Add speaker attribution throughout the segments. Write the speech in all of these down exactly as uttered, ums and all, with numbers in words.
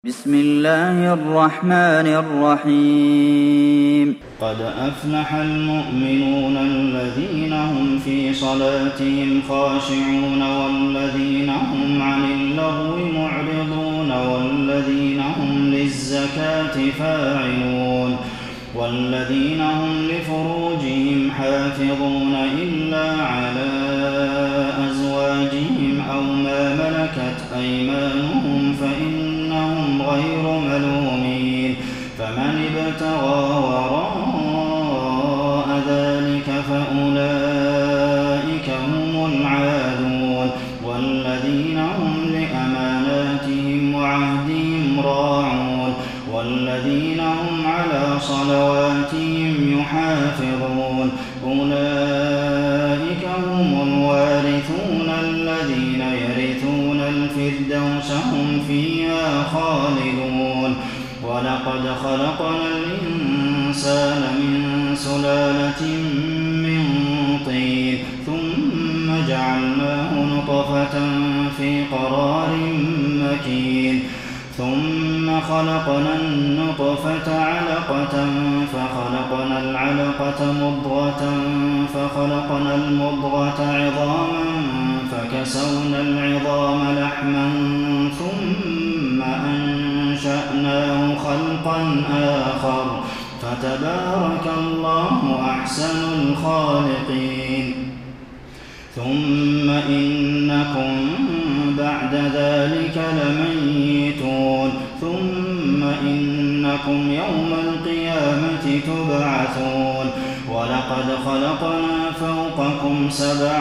Speaker 1: بسم الله الرحمن الرحيم
Speaker 2: قد أفلح المؤمنون الذين هم في صلاتهم خاشعون والذين هم عن اللغو معرضون والذين هم للزكاة فاعلون والذين هم لفروجهم حافظون إلا على أزواجهم أو ما ملكت أيمانهم فإنهم غير ملومين فمن ابتغى وراء ذلك فأولئك هم العادون والذين هم لأماناتهم وعهدهم راعون والذين هم على صلواتهم يحافظون أولئك هم الوارثون الذين يرثون الفردوس هم فيها خالدون ولقد خلقنا الإنسان من سلالة من طين ثم جعلناه نطفة في قرار مكين ثم خلقنا النطفة علقة فخلقنا العلقة مضغة فخلقنا المضغة عظاما فكسونا العظام لحما ثم أنشأناه خلقا آخر فتبارك الله أحسن الخالقين ثم إنكم بعد ذلك لميتون ثم إنكم يوم القيامة تبعثون ولقد خلقنا فوقكم سبع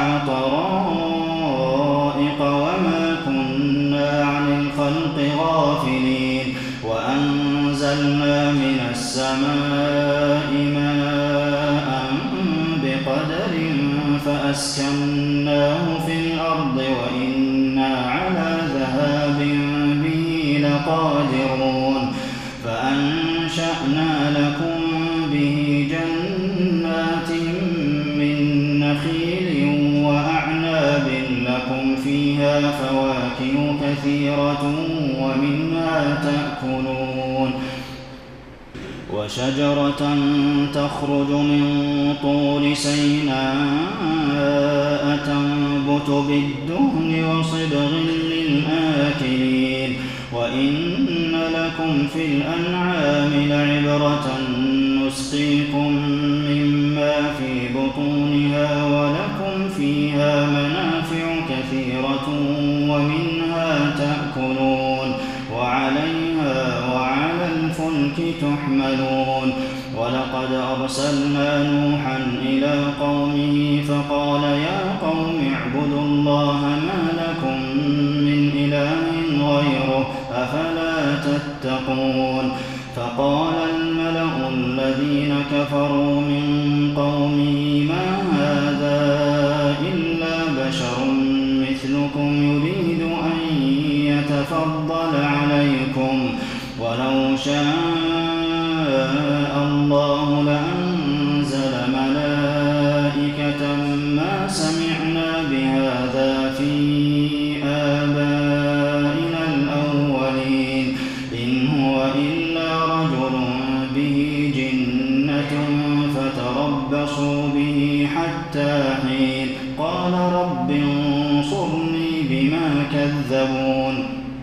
Speaker 2: طرائق وما كنا عن الخلق غافلين وأنزلنا من السماء ماء بقدر فأسكناه في الأرض وإنا على ذهاب به لقادرون فأنشأنا لكم به جنات من نخيل وأعناب لكم فيها فواكه كثيرة ومنها تأكلون وشجرة تخرج من طور سيناء تنبت بالدهن وصبغ للآكلين وإن لكم في الأنعام لعبرة نسقيكم مما في بطونها ولكم فيها منافع كثيرة ومنها تأكلون وعليها وعلى الفلك تحملون ولقد أرسلنا نوحا إلى قومه فقال يا قوم اعبدوا الله ما لكم من إله غيره أفلا تتقون فقال الملأ الذين كفروا من قومه ما هذا إلا بشر مثلكم يريد أن يتفضل عليكم ولو شاء الله لأنزل ملائكة ما سمعنا بهذا في آبائنا الأولين إن هو إلا رجل به جنة فتربصوا به حتى حين قال رب انصرني بما كذبون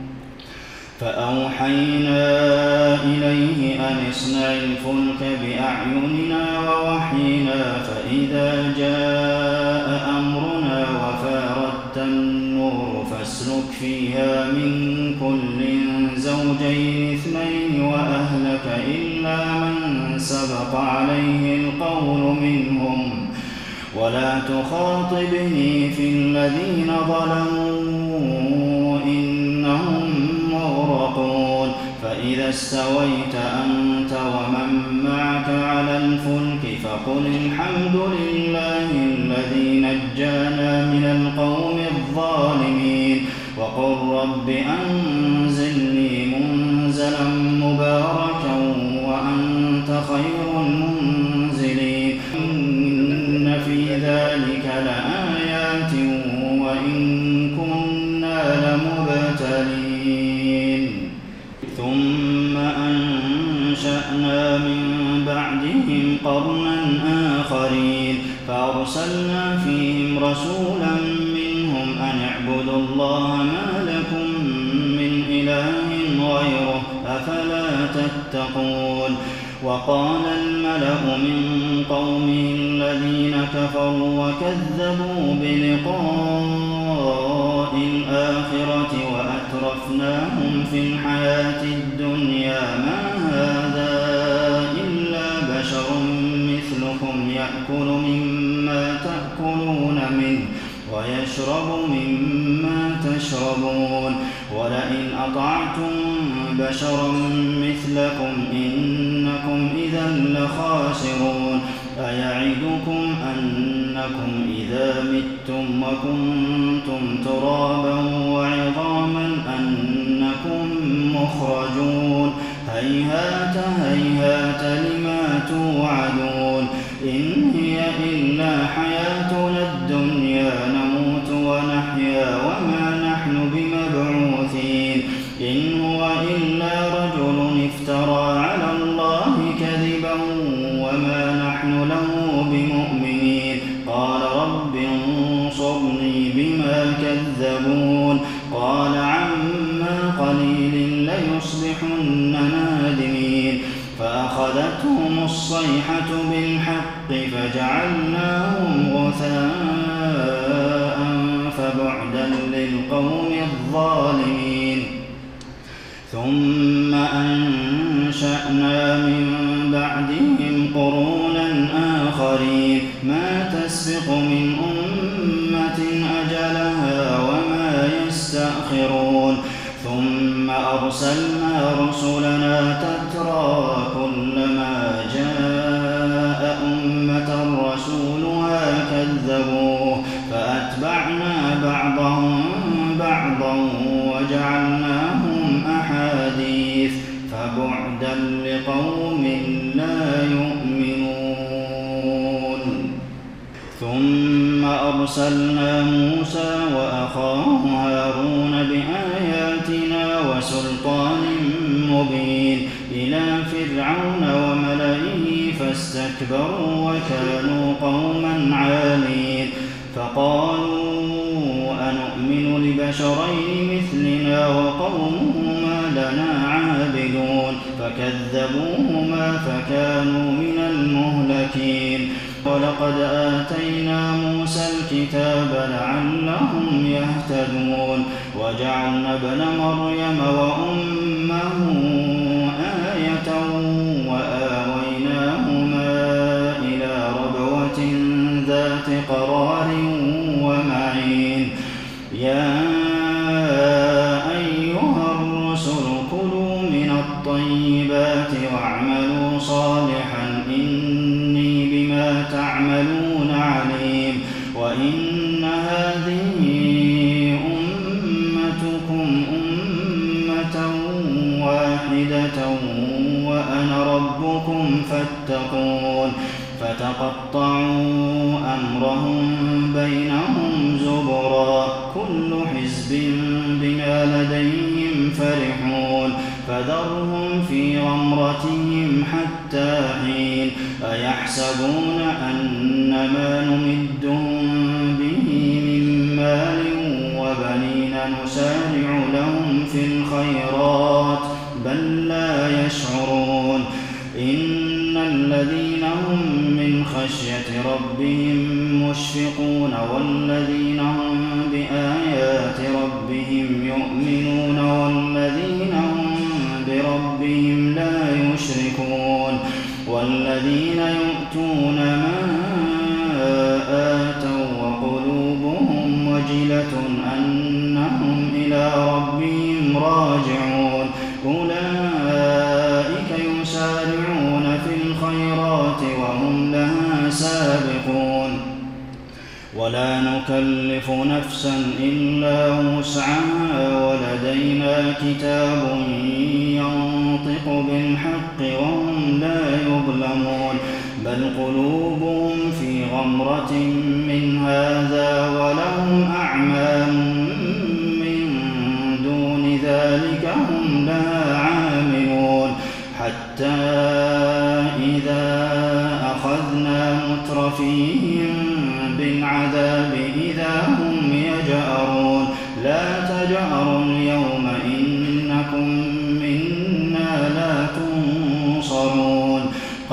Speaker 2: فأوحينا إليه أن اصنع الفلك بأعيننا ووحينا فإذا جاء أمرنا وفارت النور فاسلك فيها من كل زوجين اثنين وأهلك إلا من سبق عليه القول منهم ولا تخاطبني في الذين ظلموا إنهم مغرقون فإذا استويت أنت ومن معك على الفلك فقل الحمد لله الذي نجانا من القوم الظالمين وقل رب أنزلني منزلا مباركا وأنت خير المنزلين إن في ذلك لآيات وإن كنا لمبتلين ثم أنشأنا من بعدهم قرنا آخرين فأرسلنا فيهم رسولا منهم أن اعبدوا الله ما لكم من إله غيره أفلا تتقون وقال الملأ من قومه الذين كفروا وكذبوا بلقاء الآخرة وأترفناهم في الحياة الدنيا ما هذا إلا بشر مثلكم يأكل مما تأكلون منه ويشرب مما تشربون ولئن أطعتم بشرا مثلكم إنكم إذا لخاسرون أيعدكم أنكم إذا متم وكنتم ترابا وعظاما أنكم مخرجون هيهات هيهات لما توعدون إن هي إلا حياتنا الدنيا نموت ونحيا وما نحن بمبعوثين إن هو إلا رجل افترى على الله كذبا وما نحن له بمؤمنين قال رب انصرني بما كذبون قال عما قليل ليصبحن نادمين فأخذتهم الصيحة بالحق فجعلناهم غثاء فبعدا للقوم الظالمين ثم أنشأنا من بعدهم قرونا آخرين ما تسبق من أمة أجلها وما يستأخرون ثم أرسلنا رسلنا تترى كلما جاء أمة رسولها كذبوه فأتبعنا بعضهم بعضا وجعلناهم أحاديث فبعدا لقوم لا يؤمنون ثم أرسلنا موسى وأخاه هارون بآياتنا وسلطان مبين إلى فرعون وملئه فاستكبروا وكانوا قوما عالين فقالوا أنؤمن لبشرين مثلنا وقومهما لنا عابدون فكذبوهما فكانوا من المهلكين ولقد آتينا موسى الكتاب لعلهم يهتدون وجعلنا ابن مريم وأمه آية وآويناهما إلى ربوة ذات قرار ومعين يا أيها الرسل كلوا من الطيبات واعملوا صالحا إني بما تعملون عليم وإن هذه أمتكم أمة واحدة وأنا ربكم فاتقون فتقطعوا أمرهم بينهم زبرا كل حزب بما لديهم فرحون فذرهم في غمرتهم حتى حين أيحسبون أن ما نمدهم به من مال وبنين نسارع لهم في الخيرات بل لا يشعرون إن الذين هم من خشية ربهم مشفقون والذين هم بآيات ربهم يؤمنون والذين هم بربهم لا يشركون والذين يؤتون ما آتوا وقلوبهم وجلة أنهم إلى ربهم راجعون أولئك يسارعون في الخيرات وهم لها سابقون ولا نكلف نفسا إلا وسعها ولدينا كتاب ينطق بالحق وهم لا يظلمون بل قلوبهم في غمرة من هذا ولهم أعمال من دون ذلك هم لها عاملون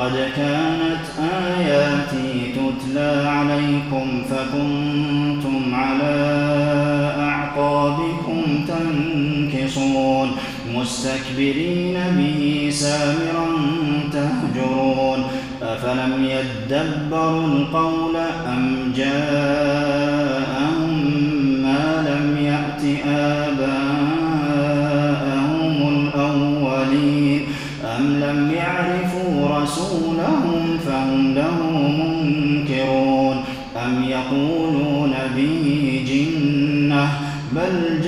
Speaker 2: لقد كانت آياتي تتلى عليكم فكنتم على أعقابكم تنكصون مستكبرين به سامرا تهجرون أفلم يدبروا القول أم جاءهم ما لم يأت آباءهم الأولين أم لم يعرفوا رسولهم فهم له منكرون أم يقولون به جنة بل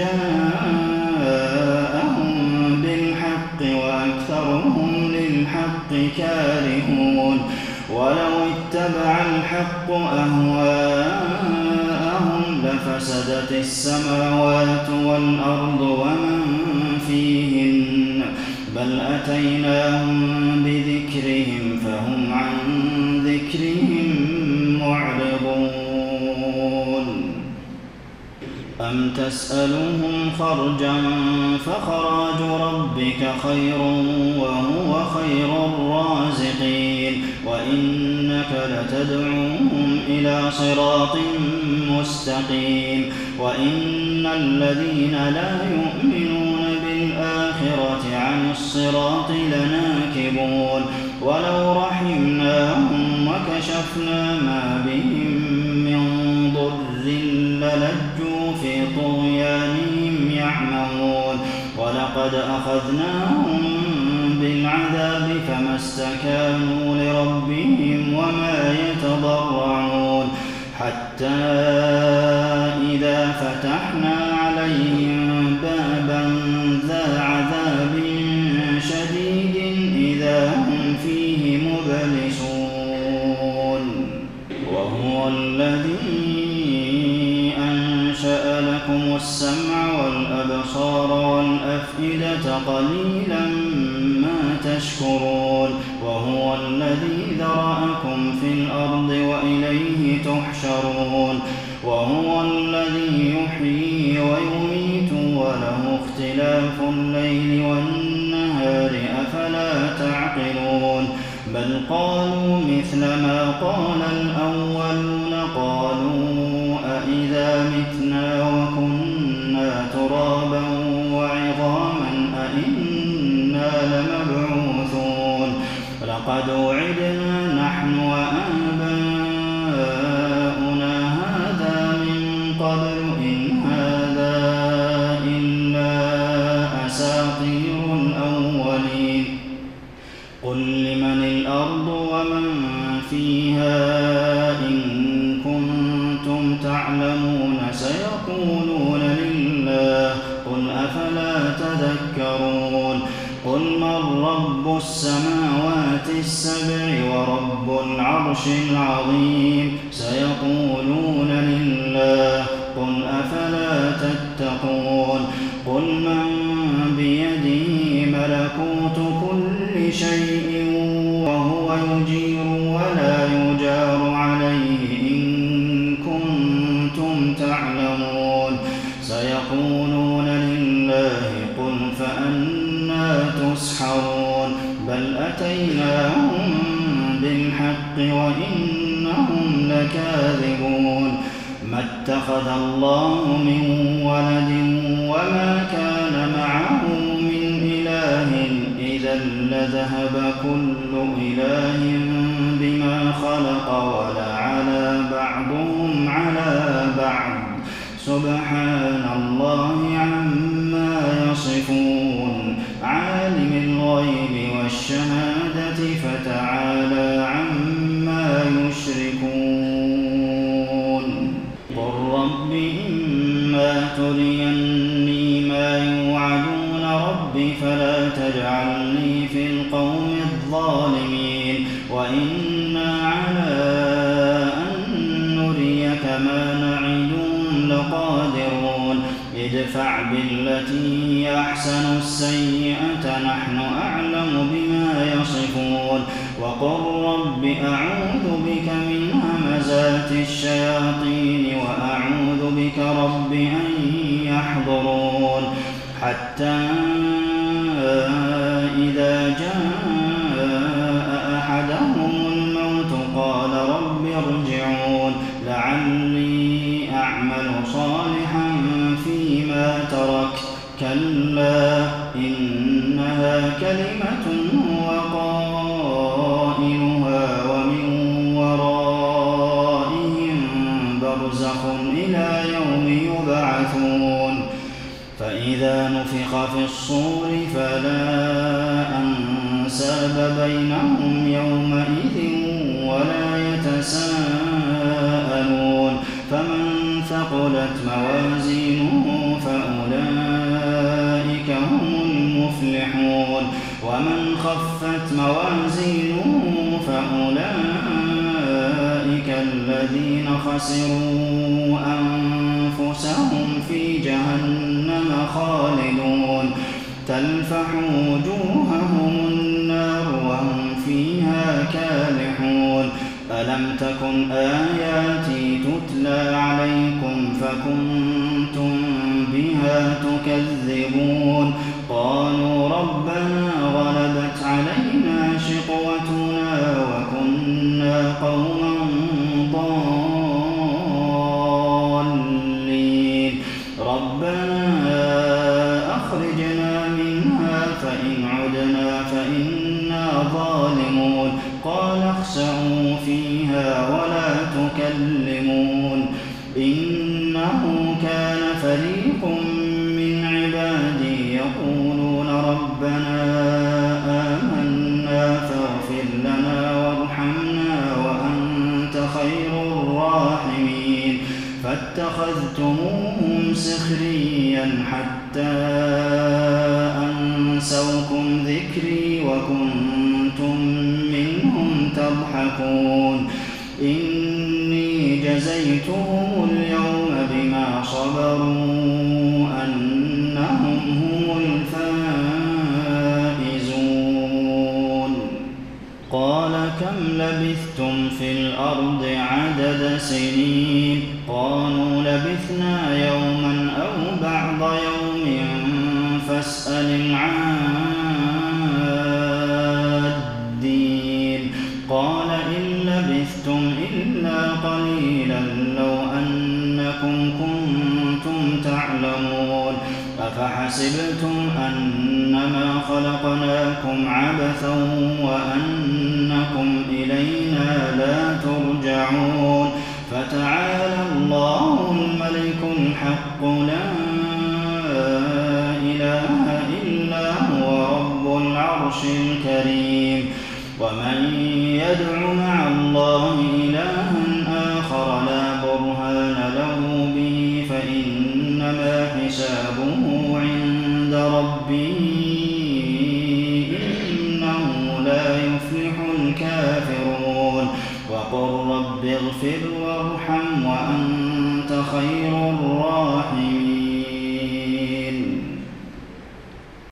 Speaker 2: جاءهم بالحق وأكثرهم للحق كارهون ولو اتبع الحق أهواءهم لفسدت السماوات والأرض ومن فيهن بل أتيناهم بذكرهم فهم عن ذكرهم معرضون أم تسألهم خرجا فخراج ربك خير وهو خير الرازقين وإنك لتدعوهم إلى صراط مستقيم وإن الذين لا يؤمنون بالآخرة عن الصراط لناكبون ولو رحمناهم وكشفنا ما بهم من ضر للجوا في طغيانهم يعمهون ولقد أخذناهم بالعذاب فما استكانوا لربهم وما يتضرعون حتى إذا فتحنا عليهم بابا ذا عذاب شديد إذا هم فيه مبلسون وهو الذي أنشأ لكم السمع والأبصار والأفئدة قليلا ما تشكرون وهو الذي ذرأكم في الأرض وإليه تحشرون وهو الذي يحيي ويميت وله اختلاف الليل والنهار أفلا تعقلون بل قالوا مثل ما قال الأولون قالوا أإذا متنا وكنا ترابا وعظاما أإنا لمبعوثون لقد وعدنا نحن وآباؤنا هذا من قبل إن هذا إلا أساطير الأولين قل لمن الأرض ومن فيها إن كنتم تعلمون سيقولون لله قل أفلا تذكرون قل من رب السماوات السبع ورب العرش العظيم سيقولون لله قل أفلا تتقون قل من بيده ملكوت كل شيء وهو يجير ولا يجار عليه إن كنتم تعلمون سيقولون لله قل فأنى تسحرون بل أتيناهم بالحق وإنهم لكاذبون ما اتخذ الله من ولد وما كان معه من إله إذا لذهب كل إله بما خلق ولعلى بعضهم على بعض سبحان الله عما يصفون عالم الغيب والشهادة فتعالى عما يشركون قل رب إما تريني ما يوعدون رب فلا تجعلني في القوم الظالمين وإنا على أن نريك ما نعدهم لقادرون ادفع بالتي هي أحسن السيئة نحن أعلم بما يصفون وقل رب أعوذ بك من همزات الشياطين وأعوذ بك رب أن يحضرون حتى إذا جاء أحدهم إلا كلمة هو قائلها ومن ورائهم برزخ إلى يوم يبعثون فإذا نفخ في الصور فلا أنساب بينهم يومئذ ولا يتساءلون فمن ثقلت موازينه فأولئك هم المفلحون ومن خفت موازينه فأولئك الذين خسروا أنفسهم في جهنم خالدون تلفح وجوههم النار وهم فيها كالحون ألم تكن آياتي تتلى عليكم فكنتم بها تكذبون قالوا ربنا غلبت علينا شقوتنا وكنا قوما ضالين ربنا أخرجنا منها فإن عدنا فإنا ظالمون قال اخسئوا فيها ولا تكلمون إنه كان فريق من عبادي يقولون ربنا آمنا فاغفر لنا وارحمنا وأنت خير الراحمين فاتخذتموهم سخريا حتى أنسوكم ذكري وكنتم منهم تضحكون إني جزيتهم اليوم بما صبروا أنهم هم الفائزون قال كم لبثتم في الأرض عدد سنين قالوا لبثنا يوما أو بعض يوم فاسأل العادين قال إن لبثتم إلا قليلا لو أنكم كنتم تعلمون أفحسبتم أنما خلقناكم عبثا وأنكم إلينا لا ترجعون فتعالى الله الملك الحق لا إله إلا هو رب العرش الكريم ومن يدع مع الله إلها آخر لا برهان له به فإنما حسابه عند ربه إنه لا يفلح الكافرون وقل رب اغفر وارحم وأنت خير الراحمين